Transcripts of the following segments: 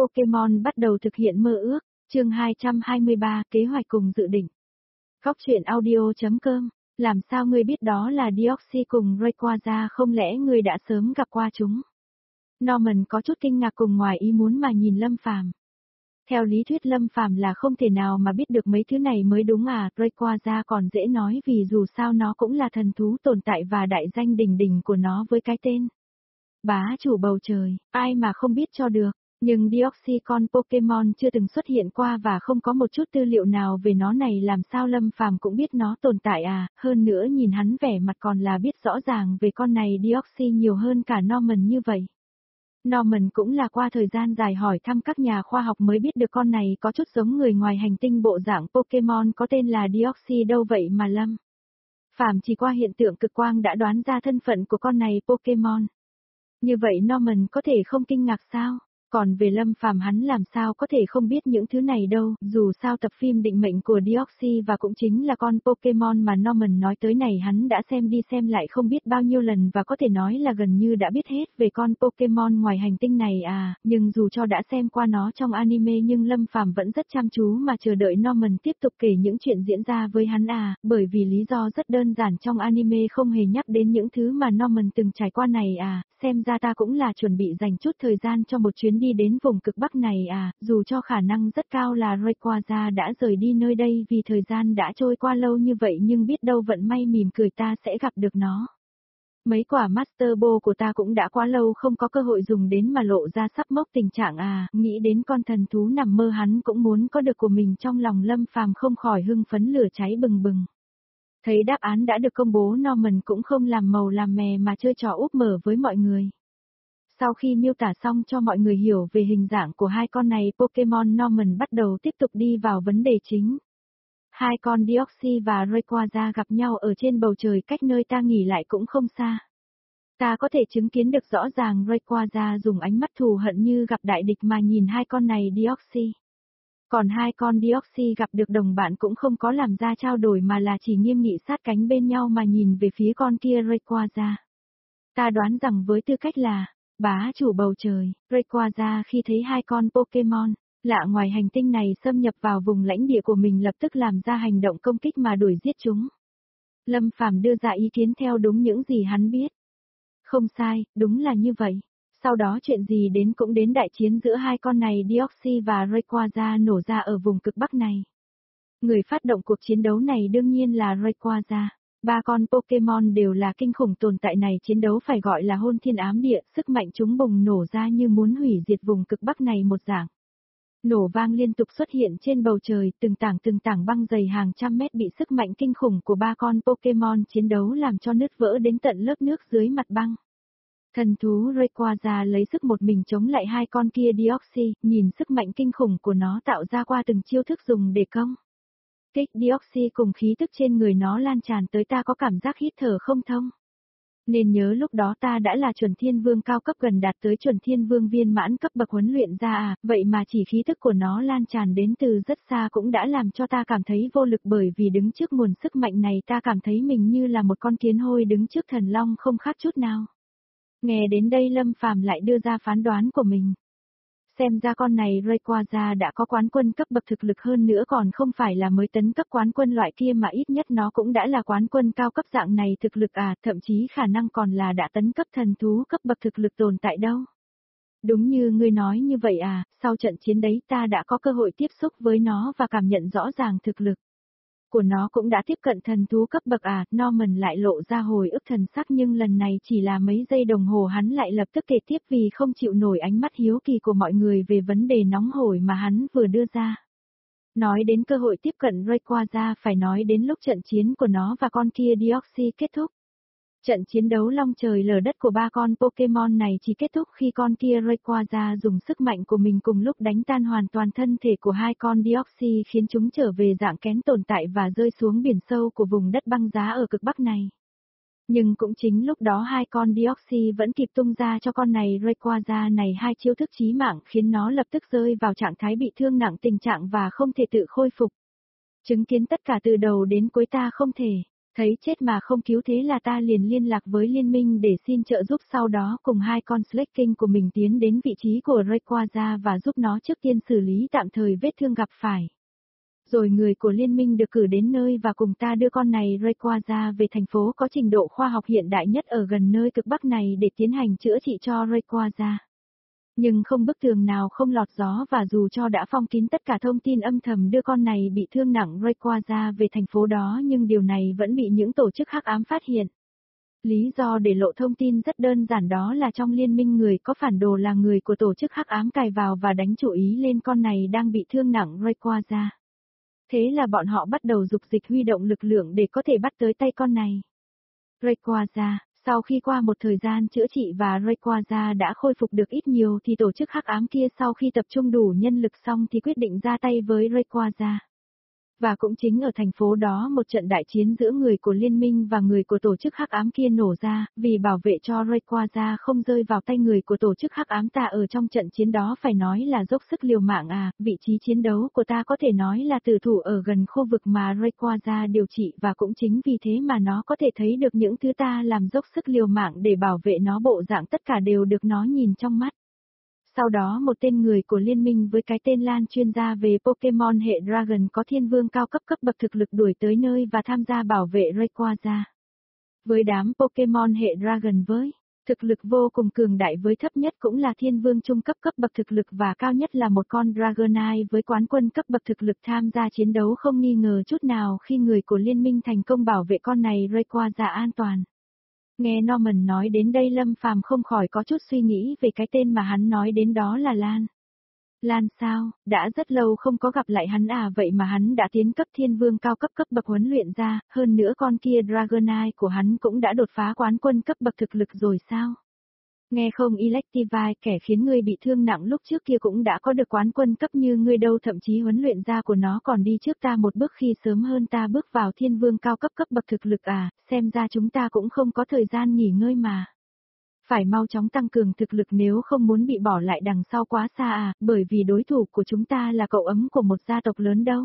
Pokemon bắt đầu thực hiện mơ ước, chương 223, kế hoạch cùng dự định. Góc truyện audio.com, làm sao ngươi biết đó là Deoxys cùng Rayquaza, không lẽ ngươi đã sớm gặp qua chúng? Norman có chút kinh ngạc cùng ngoài ý muốn mà nhìn Lâm Phàm. Theo lý thuyết Lâm Phàm là không thể nào mà biết được mấy thứ này mới đúng à, Rayquaza còn dễ nói vì dù sao nó cũng là thần thú tồn tại và đại danh đỉnh đỉnh của nó với cái tên bá chủ bầu trời, ai mà không biết cho được. Nhưng Deoxys con Pokemon chưa từng xuất hiện qua và không có một chút tư liệu nào về nó này, làm sao Lâm Phàm cũng biết nó tồn tại à, hơn nữa nhìn hắn vẻ mặt còn là biết rõ ràng về con này Deoxys nhiều hơn cả Norman như vậy. Norman cũng là qua thời gian dài hỏi thăm các nhà khoa học mới biết được con này có chút giống người ngoài hành tinh, bộ dạng Pokemon có tên là Deoxys đâu vậy mà Lâm Phàm chỉ qua hiện tượng cực quang đã đoán ra thân phận của con này Pokemon. Như vậy Norman có thể không kinh ngạc sao? Còn về Lâm Phàm hắn làm sao có thể không biết những thứ này đâu, dù sao tập phim định mệnh của Deoxys và cũng chính là con Pokemon mà Norman nói tới này hắn đã xem đi xem lại không biết bao nhiêu lần và có thể nói là gần như đã biết hết về con Pokemon ngoài hành tinh này à, nhưng dù cho đã xem qua nó trong anime nhưng Lâm Phàm vẫn rất chăm chú mà chờ đợi Norman tiếp tục kể những chuyện diễn ra với hắn à, bởi vì lý do rất đơn giản, trong anime không hề nhắc đến những thứ mà Norman từng trải qua này à, xem ra ta cũng là chuẩn bị dành chút thời gian cho một chuyến đi đến vùng cực Bắc này à, dù cho khả năng rất cao là Rayquaza đã rời đi nơi đây vì thời gian đã trôi qua lâu như vậy, nhưng biết đâu vận may mỉm cười ta sẽ gặp được nó. Mấy quả Master Ball của ta cũng đã quá lâu không có cơ hội dùng đến mà lộ ra sắp mốc tình trạng à, nghĩ đến con thần thú nằm mơ hắn cũng muốn có được của mình, trong lòng Lâm Phàm không khỏi hưng phấn lửa cháy bừng bừng. Thấy đáp án đã được công bố, Norman cũng không làm màu làm mè mà chơi trò úp mở với mọi người. Sau khi miêu tả xong cho mọi người hiểu về hình dạng của hai con này Pokemon, Norman bắt đầu tiếp tục đi vào vấn đề chính. Hai con Deoxys và Rayquaza gặp nhau ở trên bầu trời cách nơi ta nghỉ lại cũng không xa. Ta có thể chứng kiến được rõ ràng Rayquaza dùng ánh mắt thù hận như gặp đại địch mà nhìn hai con này Deoxys. Còn hai con Deoxys gặp được đồng bạn cũng không có làm ra trao đổi mà là chỉ nghiêm nghị sát cánh bên nhau mà nhìn về phía con kia Rayquaza. Ta đoán rằng với tư cách là bá chủ bầu trời, Rayquaza khi thấy hai con Pokemon lạ ngoài hành tinh này xâm nhập vào vùng lãnh địa của mình lập tức làm ra hành động công kích mà đuổi giết chúng. Lâm Phàm đưa ra ý kiến theo đúng những gì hắn biết. Không sai, đúng là như vậy. Sau đó chuyện gì đến cũng đến, đại chiến giữa hai con này Deoxys và Rayquaza nổ ra ở vùng cực Bắc này. Người phát động cuộc chiến đấu này đương nhiên là Rayquaza. Ba con Pokemon đều là kinh khủng tồn tại này, chiến đấu phải gọi là hôn thiên ám địa, sức mạnh chúng bùng nổ ra như muốn hủy diệt vùng cực Bắc này một dạng. Nổ vang liên tục xuất hiện trên bầu trời, từng tảng băng dày hàng trăm mét bị sức mạnh kinh khủng của ba con Pokemon chiến đấu làm cho nứt vỡ đến tận lớp nước dưới mặt băng. Thần thú Rayquaza lấy sức một mình chống lại hai con kia Deoxys, nhìn sức mạnh kinh khủng của nó tạo ra qua từng chiêu thức dùng để công kích Deoxys cùng khí tức trên người nó lan tràn tới, ta có cảm giác hít thở không thông. Nên nhớ lúc đó ta đã là chuẩn thiên vương cao cấp gần đạt tới chuẩn thiên vương viên mãn cấp bậc huấn luyện ra à, vậy mà chỉ khí tức của nó lan tràn đến từ rất xa cũng đã làm cho ta cảm thấy vô lực, bởi vì đứng trước nguồn sức mạnh này ta cảm thấy mình như là một con kiến hôi đứng trước thần long không khác chút nào. Nghe đến đây Lâm Phàm lại đưa ra phán đoán của mình. Xem ra con này Rayquaza đã có quán quân cấp bậc thực lực, hơn nữa còn không phải là mới tấn cấp quán quân loại kia mà ít nhất nó cũng đã là quán quân cao cấp dạng này thực lực à, thậm chí khả năng còn là đã tấn cấp thần thú cấp bậc thực lực tồn tại đâu. Đúng như ngươi nói như vậy à, sau trận chiến đấy ta đã có cơ hội tiếp xúc với nó và cảm nhận rõ ràng thực lực của nó cũng đã tiếp cận thần thú cấp bậc à, Norman lại lộ ra hồi ức thần sắc, nhưng lần này chỉ là mấy giây đồng hồ hắn lại lập tức kể tiếp vì không chịu nổi ánh mắt hiếu kỳ của mọi người về vấn đề nóng hổi mà hắn vừa đưa ra. Nói đến cơ hội tiếp cận Rayquaza phải nói đến lúc trận chiến của nó và con kia Deoxys kết thúc. Trận chiến đấu long trời lở đất của ba con Pokemon này chỉ kết thúc khi con kia Rayquaza dùng sức mạnh của mình cùng lúc đánh tan hoàn toàn thân thể của hai con Deoxys, khiến chúng trở về dạng kén tồn tại và rơi xuống biển sâu của vùng đất băng giá ở cực Bắc này. Nhưng cũng chính lúc đó hai con Deoxys vẫn kịp tung ra cho con này Rayquaza này hai chiêu thức chí mạng khiến nó lập tức rơi vào trạng thái bị thương nặng tình trạng và không thể tự khôi phục. Chứng kiến tất cả từ đầu đến cuối ta không thể Thấy chết mà không cứu thế là ta liền liên lạc với liên minh để xin trợ giúp, sau đó cùng hai con Slaking của mình tiến đến vị trí của Rayquaza và giúp nó trước tiên xử lý tạm thời vết thương gặp phải. Rồi người của liên minh được cử đến nơi và cùng ta đưa con này Rayquaza về thành phố có trình độ khoa học hiện đại nhất ở gần nơi cực bắc này để tiến hành chữa trị cho Rayquaza. Nhưng không bức tường nào không lọt gió, và dù cho đã phong kín tất cả thông tin âm thầm đưa con này bị thương nặng Rayquaza về thành phố đó, nhưng điều này vẫn bị những tổ chức hắc ám phát hiện. Lý do để lộ thông tin rất đơn giản, đó là trong liên minh người có phản đồ là người của tổ chức hắc ám cài vào và đánh chủ ý lên con này đang bị thương nặng Rayquaza. Thế là bọn họ bắt đầu dục dịch huy động lực lượng để có thể bắt tới tay con này. Rayquaza, sau khi qua một thời gian chữa trị và Rayquaza đã khôi phục được ít nhiều thì tổ chức hắc ám kia sau khi tập trung đủ nhân lực xong thì quyết định ra tay với Rayquaza. Và cũng chính ở thành phố đó một trận đại chiến giữa người của liên minh và người của tổ chức hắc ám kia nổ ra, vì bảo vệ cho Rayquaza không rơi vào tay người của tổ chức hắc ám, ta ở trong trận chiến đó phải nói là dốc sức liều mạng vị trí chiến đấu của ta có thể nói là tử thủ ở gần khu vực mà Rayquaza điều trị, và cũng chính vì thế mà nó có thể thấy được những thứ ta làm dốc sức liều mạng để bảo vệ nó, bộ dạng tất cả đều được nó nhìn trong mắt. Sau đó một tên người của liên minh với cái tên Lan, chuyên gia về Pokemon hệ Dragon có thiên vương cao cấp cấp bậc thực lực, đuổi tới nơi và tham gia bảo vệ Rayquaza. Với đám Pokemon hệ Dragon với thực lực vô cùng cường đại, với thấp nhất cũng là thiên vương trung cấp cấp bậc thực lực và cao nhất là một con Dragonite với quán quân cấp bậc thực lực tham gia chiến đấu không nghi ngờ chút nào khi người của liên minh thành công bảo vệ con này Rayquaza an toàn. Nghe Norman nói đến đây, Lâm Phàm không khỏi có chút suy nghĩ về cái tên mà hắn nói đến, đó là Lan. Lan sao, đã rất lâu không có gặp lại hắn vậy mà hắn đã tiến cấp thiên vương cao cấp cấp bậc huấn luyện ra, hơn nữa con kia Dragonite của hắn cũng đã đột phá quán quân cấp bậc thực lực rồi sao? Nghe không, Electivire, kẻ khiến ngươi bị thương nặng lúc trước kia cũng đã có được quán quân cấp như ngươi đâu, thậm chí huấn luyện ra của nó còn đi trước ta một bước khi sớm hơn ta bước vào thiên vương cao cấp cấp bậc thực lực xem ra chúng ta cũng không có thời gian nghỉ ngơi mà. Phải mau chóng tăng cường thực lực nếu không muốn bị bỏ lại đằng sau quá xa bởi vì đối thủ của chúng ta là cậu ấm của một gia tộc lớn đâu.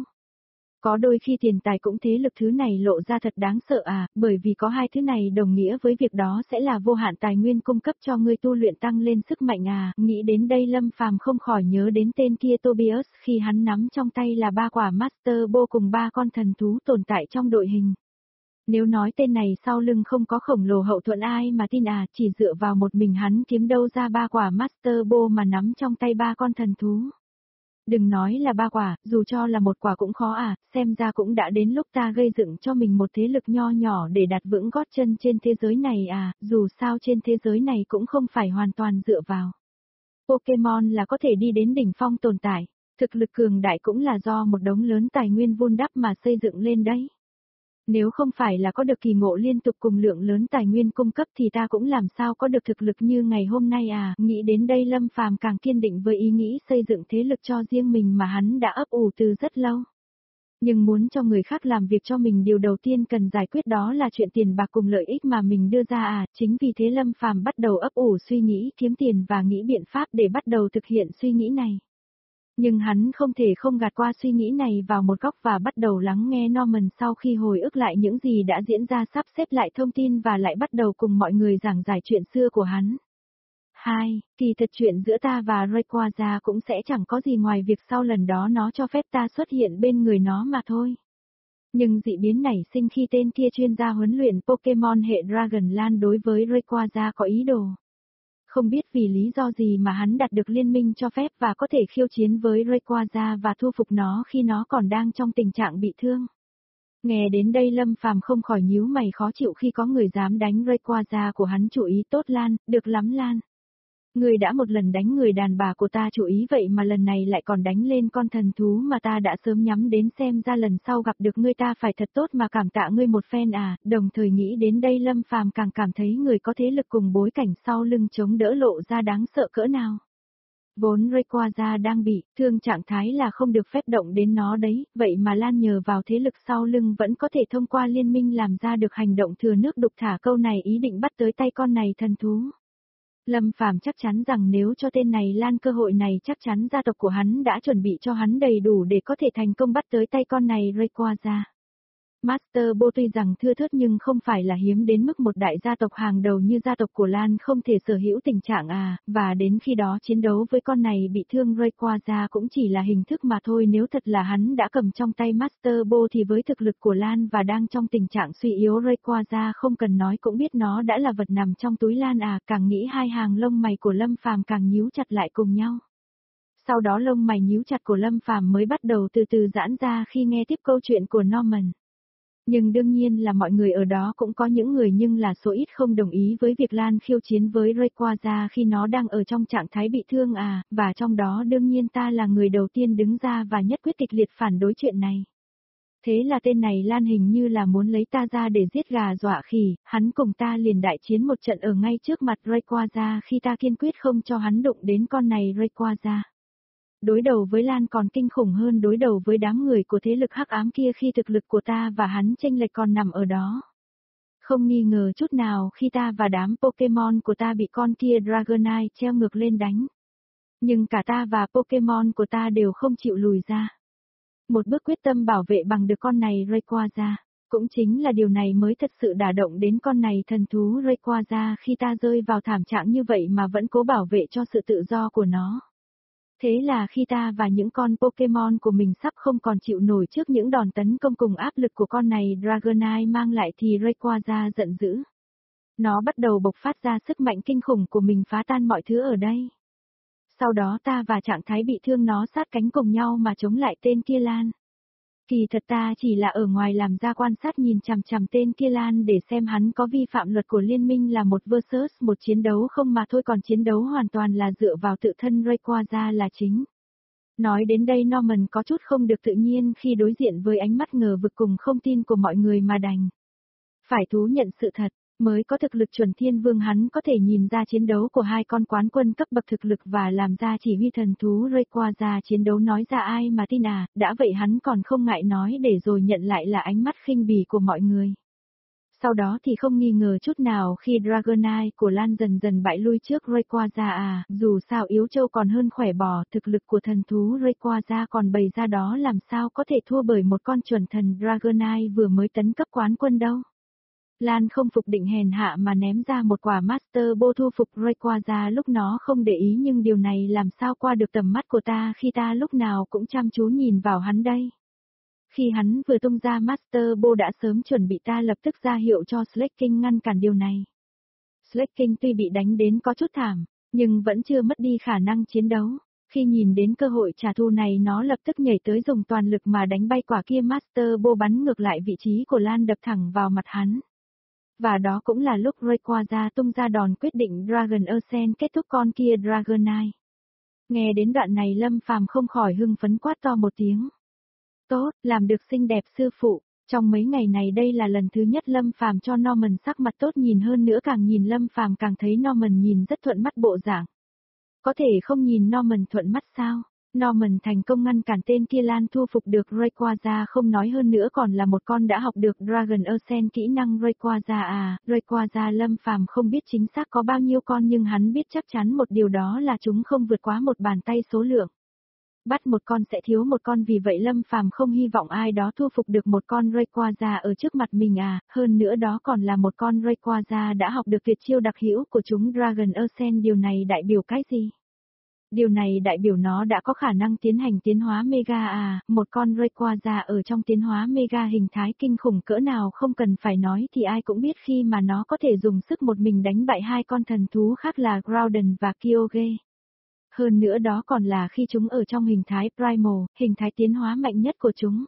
Có đôi khi tiền tài cũng thế lực thứ này lộ ra thật đáng sợ bởi vì có hai thứ này đồng nghĩa với việc đó sẽ là vô hạn tài nguyên cung cấp cho ngươi tu luyện tăng lên sức mạnh Nghĩ đến đây Lâm Phàm không khỏi nhớ đến tên kia Tobias khi hắn nắm trong tay là 3 quả Master Ball cùng 3 con thần thú tồn tại trong đội hình. Nếu nói tên này sau lưng không có khổng lồ hậu thuẫn ai mà tin chỉ dựa vào một mình hắn kiếm đâu ra 3 quả Master Ball mà nắm trong tay 3 con thần thú. Đừng nói là 3 quả, dù cho là một quả cũng khó xem ra cũng đã đến lúc ta gây dựng cho mình một thế lực nho nhỏ để đặt vững gót chân trên thế giới này dù sao trên thế giới này cũng không phải hoàn toàn dựa vào Pokemon là có thể đi đến đỉnh phong tồn tại, thực lực cường đại cũng là do một đống lớn tài nguyên vun đắp mà xây dựng lên đấy. Nếu không phải là có được kỳ ngộ liên tục cùng lượng lớn tài nguyên cung cấp thì ta cũng làm sao có được thực lực như ngày hôm nay Nghĩ đến đây Lâm Phàm càng kiên định với ý nghĩ xây dựng thế lực cho riêng mình mà hắn đã ấp ủ từ rất lâu. Nhưng muốn cho người khác làm việc cho mình, điều đầu tiên cần giải quyết đó là chuyện tiền bạc cùng lợi ích mà mình đưa ra chính vì thế Lâm Phàm bắt đầu ấp ủ suy nghĩ kiếm tiền và nghĩ biện pháp để bắt đầu thực hiện suy nghĩ này. Nhưng hắn không thể không gạt qua suy nghĩ này vào một góc và bắt đầu lắng nghe Norman sau khi hồi ức lại những gì đã diễn ra, sắp xếp lại thông tin và lại bắt đầu cùng mọi người giảng giải chuyện xưa của hắn. 2. Kỳ thật chuyện giữa ta và Rayquaza cũng sẽ chẳng có gì ngoài việc sau lần đó nó cho phép ta xuất hiện bên người nó mà thôi. Nhưng dị biến nảy sinh khi tên kia chuyên gia huấn luyện Pokemon hệ Dragon Lan đối với Rayquaza có ý đồ. Không biết vì lý do gì mà hắn đạt được liên minh cho phép và có thể khiêu chiến với Rayquaza và thu phục nó khi nó còn đang trong tình trạng bị thương. Nghe đến đây Lâm Phàm không khỏi nhíu mày khó chịu khi có người dám đánh Rayquaza của hắn. Chủ ý tốt Lan, được lắm Lan. Người đã một lần đánh người đàn bà của ta chủ ý vậy mà lần này lại còn đánh lên con thần thú mà ta đã sớm nhắm đến, xem ra lần sau gặp được ngươi ta phải thật tốt mà cảm tạ ngươi một phen Đồng thời nghĩ đến đây Lâm Phàm càng cảm thấy người có thế lực cùng bối cảnh sau lưng chống đỡ lộ ra đáng sợ cỡ nào. Vốn Rayquaza đang bị thương, trạng thái là không được phép động đến nó đấy, vậy mà Lan nhờ vào thế lực sau lưng vẫn có thể thông qua liên minh làm ra được hành động thừa nước đục thả câu này, ý định bắt tới tay con này thần thú. Lâm Phàm chắc chắn rằng nếu cho tên này Lan cơ hội này chắc chắn gia tộc của hắn đã chuẩn bị cho hắn đầy đủ để có thể thành công bắt tới tay con này Rayquaza. Master Bo tuy rằng thưa thớt nhưng không phải là hiếm đến mức một đại gia tộc hàng đầu như gia tộc của Lan không thể sở hữu tình trạng và đến khi đó chiến đấu với con này bị thương Rayquaza cũng chỉ là hình thức mà thôi, nếu thật là hắn đã cầm trong tay Master Bo thì với thực lực của Lan và đang trong tình trạng suy yếu Rayquaza không cần nói cũng biết nó đã là vật nằm trong túi Lan càng nghĩ hai hàng lông mày của Lâm Phàm càng nhíu chặt lại cùng nhau. Sau đó lông mày nhíu chặt của Lâm Phàm mới bắt đầu từ từ giãn ra khi nghe tiếp câu chuyện của Norman. Nhưng đương nhiên là mọi người ở đó cũng có những người nhưng là số ít không đồng ý với việc Lan khiêu chiến với Rayquaza khi nó đang ở trong trạng thái bị thương và trong đó đương nhiên ta là người đầu tiên đứng ra và nhất quyết kịch liệt phản đối chuyện này. Thế là tên này Lan hình như là muốn lấy ta ra để giết gà dọa khỉ, hắn cùng ta liền đại chiến một trận ở ngay trước mặt Rayquaza khi ta kiên quyết không cho hắn đụng đến con này Rayquaza. Đối đầu với Lan còn kinh khủng hơn đối đầu với đám người của thế lực hắc ám kia khi thực lực của ta và hắn chênh lệch còn nằm ở đó. Không nghi ngờ chút nào khi ta và đám Pokemon của ta bị con kia Dragonite treo ngược lên đánh. Nhưng cả ta và Pokemon của ta đều không chịu lùi ra. Một bước quyết tâm bảo vệ bằng được con này Rayquaza. Cũng chính là điều này mới thật sự đả động đến con này thần thú Rayquaza khi ta rơi vào thảm trạng như vậy mà vẫn cố bảo vệ cho sự tự do của nó. Thế là khi ta và những con Pokemon của mình sắp không còn chịu nổi trước những đòn tấn công cùng áp lực của con này Dragonite mang lại thì Rayquaza giận dữ. Nó bắt đầu bộc phát ra sức mạnh kinh khủng của mình phá tan mọi thứ ở đây. Sau đó ta và trạng thái bị thương nó sát cánh cùng nhau mà chống lại tên kia Lan. Kỳ thật ta chỉ là ở ngoài làm ra quan sát nhìn chằm chằm tên kia Lan để xem hắn có vi phạm luật của liên minh là một versus một chiến đấu không mà thôi, còn chiến đấu hoàn toàn là dựa vào tự thân Rayquaza là chính. Nói đến đây Norman có chút không được tự nhiên khi đối diện với ánh mắt ngờ vực cùng không tin của mọi người mà đành phải thú nhận sự thật. Mới có thực lực chuẩn thiên vương hắn có thể nhìn ra chiến đấu của hai con quán quân cấp bậc thực lực và làm ra chỉ huy thần thú Rayquaza chiến đấu nói ra ai mà tin đã vậy hắn còn không ngại nói để rồi nhận lại là ánh mắt khinh bỉ của mọi người. Sau đó thì không nghi ngờ chút nào khi Dragonite của Lan dần dần bại lui trước Rayquaza dù sao yếu trâu còn hơn khỏe bò, thực lực của thần thú Rayquaza còn bày ra đó làm sao có thể thua bởi một con chuẩn thần Dragonite vừa mới tấn cấp quán quân đâu. Lan không phục định hèn hạ mà ném ra một quả Master Bo thu phục Rayquaza lúc nó không để ý, nhưng điều này làm sao qua được tầm mắt của ta khi ta lúc nào cũng chăm chú nhìn vào hắn đây. Khi hắn vừa tung ra Master Bo đã sớm chuẩn bị, ta lập tức ra hiệu cho Slaking ngăn cản điều này. Slaking tuy bị đánh đến có chút thảm, nhưng vẫn chưa mất đi khả năng chiến đấu. Khi nhìn đến cơ hội trả thù này nó lập tức nhảy tới dùng toàn lực mà đánh bay quả kia Master Bo bắn ngược lại vị trí của Lan đập thẳng vào mặt hắn. Và đó cũng là lúc Rayquaza tung ra đòn quyết định Dragon Ascent kết thúc con kia Dragonite. Nghe đến đoạn này Lâm Phàm không khỏi hưng phấn quát to một tiếng. Tốt, làm được xinh đẹp sư phụ. Trong mấy ngày này đây là lần thứ nhất Lâm Phàm cho Norman sắc mặt tốt nhìn hơn nữa, càng nhìn Lâm Phàm càng thấy Norman nhìn rất thuận mắt bộ dạng. Có thể không nhìn Norman thuận mắt sao? Norman thành công ngăn cản tên kia Lan thu phục được Rayquaza, không nói hơn nữa còn là một con đã học được Dragon Ascent kỹ năng Rayquaza Rayquaza Lâm Phàm không biết chính xác có bao nhiêu con nhưng hắn biết chắc chắn một điều đó là chúng không vượt quá một bàn tay số lượng. Bắt một con sẽ thiếu một con, vì vậy Lâm Phàm không hy vọng ai đó thu phục được một con Rayquaza ở trước mặt mình hơn nữa đó còn là một con Rayquaza đã học được tuyệt chiêu đặc hữu của chúng Dragon Ascent. Điều này đại biểu cái gì? Điều này đại biểu nó đã có khả năng tiến hành tiến hóa Mega một con Rayquaza ở trong tiến hóa Mega hình thái kinh khủng cỡ nào không cần phải nói thì ai cũng biết khi mà nó có thể dùng sức một mình đánh bại hai con thần thú khác là Groudon và Kyogre. Hơn nữa đó còn là khi chúng ở trong hình thái Primal, hình thái tiến hóa mạnh nhất của chúng.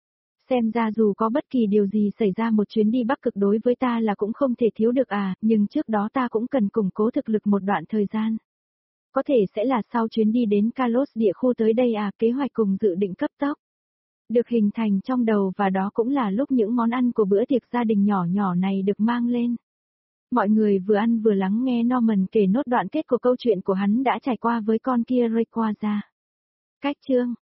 Xem ra dù có bất kỳ điều gì xảy ra một chuyến đi Bắc Cực đối với ta là cũng không thể thiếu được nhưng trước đó ta cũng cần củng cố thực lực một đoạn thời gian. Có thể sẽ là sau chuyến đi đến Kalos địa khu tới đây kế hoạch cùng dự định cấp tốc được hình thành trong đầu, và đó cũng là lúc những món ăn của bữa tiệc gia đình nhỏ nhỏ này được mang lên. Mọi người vừa ăn vừa lắng nghe Norman kể nốt đoạn kết của câu chuyện của hắn đã trải qua với con kia Rayquaza. Cách chương